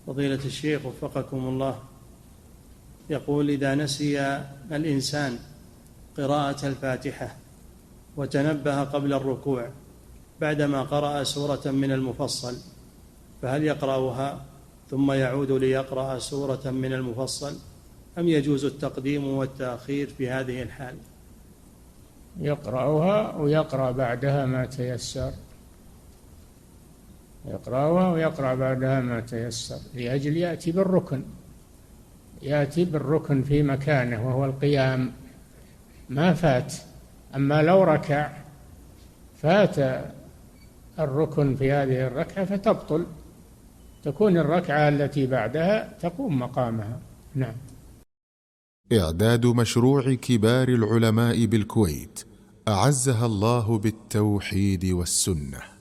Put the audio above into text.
فضيلة الشيخ وفقكم الله، يقول: إذا نسي الإنسان قراءة الفاتحة وتنبه قبل الركوع بعدما قرأ سورة من المفصل، فهل يقرأها ثم يعود ليقرأ سورة من المفصل، أم يجوز التقديم والتأخير في هذه الحال؟ يقرأها ويقرأ بعدها ما تيسر، يقرأها ويقرأ بعدها ما تيسر، لأجل يأتي بالركن في مكانه وهو القيام، ما فات. أما لو ركع فات الركن في هذه الركعة فتبطل، تكون الركعة التي بعدها تقوم مقامها. نعم. إعداد مشروع كبار العلماء بالكويت أعزها الله بالتوحيد والسنة.